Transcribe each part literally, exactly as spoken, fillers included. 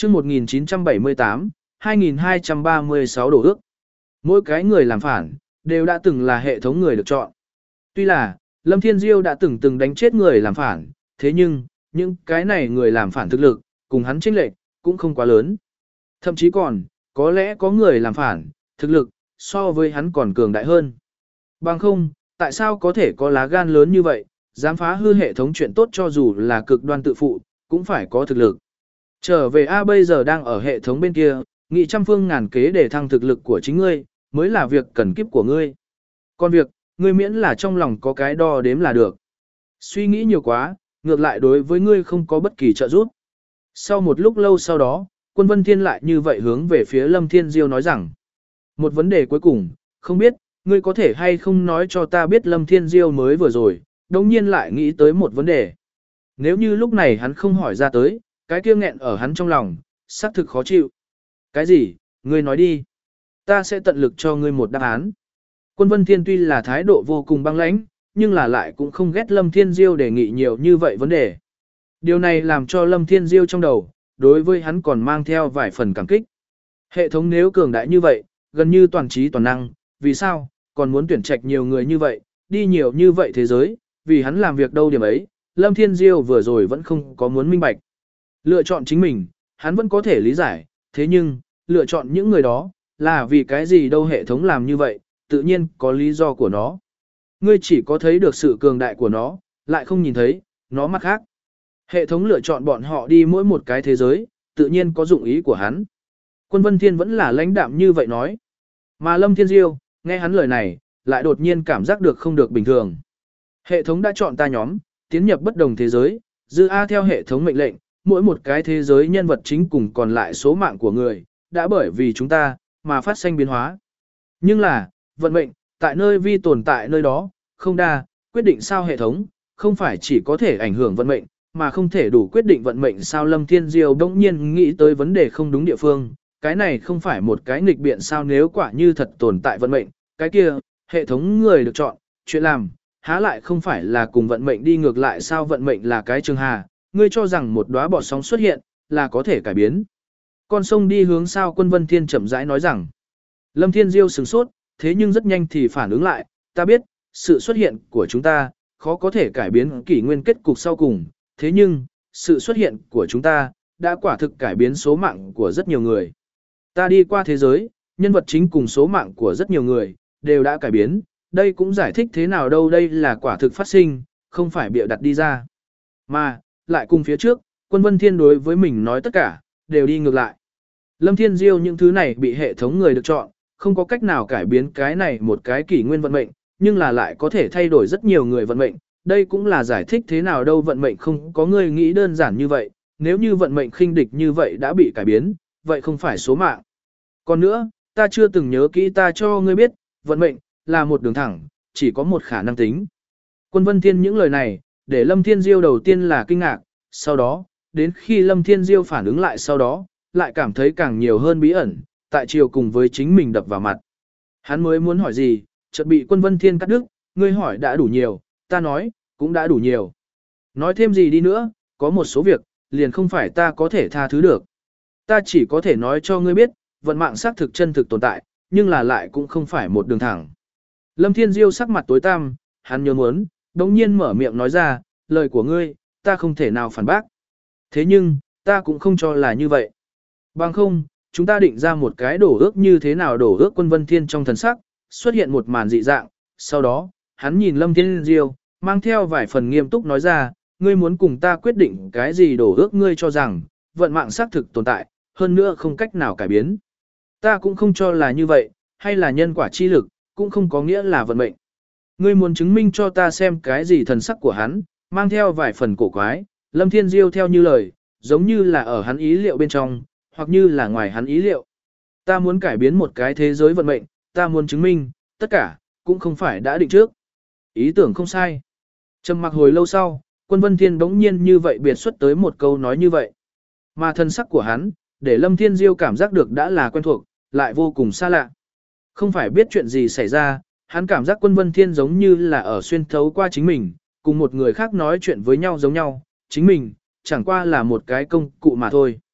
chương một nghìn chín trăm bảy mươi tám, hai nghìn hai trăm ba mươi sáu đổ ước. Mỗi cái người làm phản, đều đã từng là hệ thống người được chọn. Tuy là, Lâm Thiên Diêu đã từng từng đánh chết người làm phản, thế nhưng, những cái này người làm phản thực lực, cùng hắn chênh lệch cũng không quá lớn. Thậm chí còn, có lẽ có người làm phản, thực lực, so với hắn còn cường đại hơn. Bằng không, tại sao có thể có lá gan lớn như vậy, dám phá hư hệ thống chuyện tốt cho dù là cực đoan tự phụ, cũng phải có thực lực. Trở về A bây giờ đang ở hệ thống bên kia, nghị trăm phương ngàn kế để thăng thực lực của chính ngươi, mới là việc cần kiếp của ngươi. Còn việc, ngươi miễn là trong lòng có cái đo đếm là được. Suy nghĩ nhiều quá, ngược lại đối với ngươi không có bất kỳ trợ giúp. Sau một lúc lâu sau đó, Quân Vân Thiên lại như vậy hướng về phía Lâm Thiên Diêu nói rằng, một vấn đề cuối cùng, không biết, ngươi có thể hay không nói cho ta biết Lâm Thiên Diêu mới vừa rồi, đồng nhiên lại nghĩ tới một vấn đề. Nếu như lúc này hắn không hỏi ra tới, cái kia nghẹn ở hắn trong lòng, xác thực khó chịu. Cái gì, ngươi nói đi. Ta sẽ tận lực cho ngươi một đáp án. Quân Vân Thiên tuy là thái độ vô cùng băng lãnh, nhưng là lại cũng không ghét Lâm Thiên Diêu đề nghị nhiều như vậy vấn đề. Điều này làm cho Lâm Thiên Diêu trong đầu, đối với hắn còn mang theo vài phần cảm kích. Hệ thống nếu cường đại như vậy, gần như toàn trí toàn năng, vì sao, còn muốn tuyển trạch nhiều người như vậy, đi nhiều như vậy thế giới, vì hắn làm việc đâu điểm ấy, Lâm Thiên Diêu vừa rồi vẫn không có muốn minh bạch. Lựa chọn chính mình, hắn vẫn có thể lý giải, thế nhưng, lựa chọn những người đó, là vì cái gì đâu hệ thống làm như vậy, tự nhiên có lý do của nó. Ngươi chỉ có thấy được sự cường đại của nó, lại không nhìn thấy, nó mặt khác. Hệ thống lựa chọn bọn họ đi mỗi một cái thế giới, tự nhiên có dụng ý của hắn. Quân Vân Thiên vẫn là lãnh đạm như vậy nói. Mà Lâm Thiên Diêu, nghe hắn lời này, lại đột nhiên cảm giác được không được bình thường. Hệ thống đã chọn ta nhóm, tiến nhập bất đồng thế giới, dư A theo hệ thống mệnh lệnh, mỗi một cái thế giới nhân vật chính cùng còn lại số mạng của người, đã bởi vì chúng ta, mà phát sinh biến hóa. Nhưng là, vận mệnh, tại nơi vi tồn tại nơi đó, không đa, quyết định sao hệ thống, không phải chỉ có thể ảnh hưởng vận mệnh, mà không thể đủ quyết định vận mệnh sao. Lâm Thiên Diêu đông nhiên nghĩ tới vấn đề không đúng địa phương, cái này không phải một cái nghịch biện sao. Nếu quả như thật tồn tại vận mệnh, cái kia, hệ thống người được chọn, chuyện làm, há lại không phải là cùng vận mệnh đi ngược lại sao. Vận mệnh là cái trường hà, ngươi cho rằng một đóa bọt sóng xuất hiện, là có thể cải biến con sông đi hướng sao. Quân Vân Thiên chậm rãi nói rằng. Lâm Thiên Diêu sửng sốt, thế nhưng rất nhanh thì phản ứng lại, ta biết, sự xuất hiện của chúng ta, khó có thể cải biến kỷ nguyên kết cục sau cùng, thế nhưng, sự xuất hiện của chúng ta, đã quả thực cải biến số mạng của rất nhiều người. Ta đi qua thế giới, nhân vật chính cùng số mạng của rất nhiều người, đều đã cải biến, đây cũng giải thích thế nào đâu, đây là quả thực phát sinh, không phải bịa đặt đi ra. Mà, lại cùng phía trước, Quân Vân Thiên đối với mình nói tất cả, đều đi ngược lại. Lâm Thiên Diêu những thứ này bị hệ thống người được chọn, không có cách nào cải biến cái này một cái kỷ nguyên vận mệnh, nhưng là lại có thể thay đổi rất nhiều người vận mệnh. Đây cũng là giải thích thế nào đâu vận mệnh không có người nghĩ đơn giản như vậy, nếu như vận mệnh khinh địch như vậy đã bị cải biến, vậy không phải số mạng. Còn nữa, ta chưa từng nhớ kỹ ta cho ngươi biết, vận mệnh, là một đường thẳng, chỉ có một khả năng tính. Quân Vân Thiên những lời này, để Lâm Thiên Diêu đầu tiên là kinh ngạc, sau đó, đến khi Lâm Thiên Diêu phản ứng lại sau đó, lại cảm thấy càng nhiều hơn bí ẩn, tại chiều cùng với chính mình đập vào mặt. Hắn mới muốn hỏi gì, chợt bị Quân Vân Thiên cắt đứt, ngươi hỏi đã đủ nhiều, ta nói, cũng đã đủ nhiều. Nói thêm gì đi nữa, có một số việc, liền không phải ta có thể tha thứ được. Ta chỉ có thể nói cho ngươi biết, vận mạng xác thực chân thực tồn tại, nhưng là lại cũng không phải một đường thẳng. Lâm Thiên Diêu sắc mặt tối tăm, hắn nhớ muốn, đống nhiên mở miệng nói ra, lời của ngươi, ta không thể nào phản bác. Thế nhưng, ta cũng không cho là như vậy. Bằng không, chúng ta định ra một cái đổ ước như thế nào đổ ước. Quân Vân Thiên trong thần sắc, xuất hiện một màn dị dạng, sau đó, hắn nhìn Lâm Thiên Diêu, mang theo vài phần nghiêm túc nói ra, ngươi muốn cùng ta quyết định cái gì đổ ước. Ngươi cho rằng, vận mạng xác thực tồn tại, hơn nữa không cách nào cải biến. Ta cũng không cho là như vậy, hay là nhân quả chi lực, cũng không có nghĩa là vận mệnh. Ngươi muốn chứng minh cho ta xem cái gì. Thần sắc của hắn, mang theo vài phần cổ quái, Lâm Thiên Diêu theo như lời, giống như là ở hắn ý liệu bên trong, hoặc như là ngoài hắn ý liệu. Ta muốn cải biến một cái thế giới vận mệnh, ta muốn chứng minh, tất cả, cũng không phải đã định trước. Ý tưởng không sai. Trầm mặc hồi lâu sau, Quân Vân Thiên bỗng nhiên như vậy biệt xuất tới một câu nói như vậy. Mà thân sắc của hắn, để Lâm Thiên Diêu cảm giác được đã là quen thuộc, lại vô cùng xa lạ. Không phải biết chuyện gì xảy ra, hắn cảm giác Quân Vân Thiên giống như là ở xuyên thấu qua chính mình, cùng một người khác nói chuyện với nhau giống nhau, chính mình, chẳng qua là một cái công cụ mà thôi.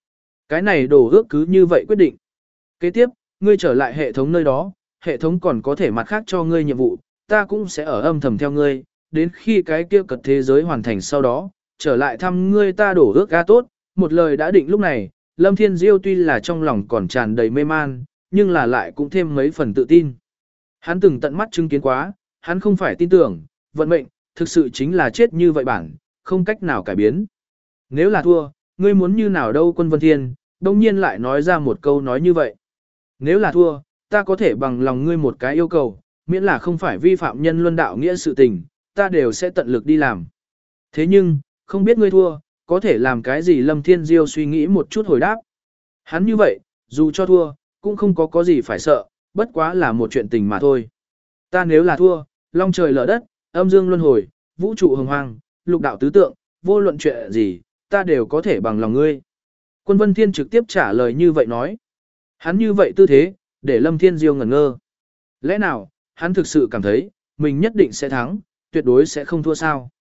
Cái này đổ ước cứ như vậy quyết định. Kế tiếp, ngươi trở lại hệ thống nơi đó, hệ thống còn có thể mặt khác cho ngươi nhiệm vụ, ta cũng sẽ ở âm thầm theo ngươi, đến khi cái kia cật thế giới hoàn thành sau đó, trở lại thăm ngươi ta đổ ước ga tốt, một lời đã định lúc này, Lâm Thiên Diêu tuy là trong lòng còn tràn đầy mê man, nhưng là lại cũng thêm mấy phần tự tin. Hắn từng tận mắt chứng kiến quá, hắn không phải tin tưởng, vận mệnh, thực sự chính là chết như vậy bản, không cách nào cải biến. Nếu là thua, ngươi muốn như nào đâu quân Vân Thiên, đông nhiên lại nói ra một câu nói như vậy. Nếu là thua, ta có thể bằng lòng ngươi một cái yêu cầu, miễn là không phải vi phạm nhân luân đạo nghĩa sự tình, ta đều sẽ tận lực đi làm. Thế nhưng, không biết ngươi thua, có thể làm cái gì Lâm Thiên Diêu suy nghĩ một chút hồi đáp. Hắn như vậy, dù cho thua, cũng không có có gì phải sợ, bất quá là một chuyện tình mà thôi. Ta nếu là thua, long trời lở đất, âm dương luân hồi, vũ trụ hồng hoang, lục đạo tứ tượng, vô luận chuyện gì, ta đều có thể bằng lòng ngươi. Quân Vân Thiên trực tiếp trả lời như vậy nói. Hắn như vậy tư thế, để Lâm Thiên Diêu ngẩn ngơ. Lẽ nào, hắn thực sự cảm thấy, mình nhất định sẽ thắng, tuyệt đối sẽ không thua sao.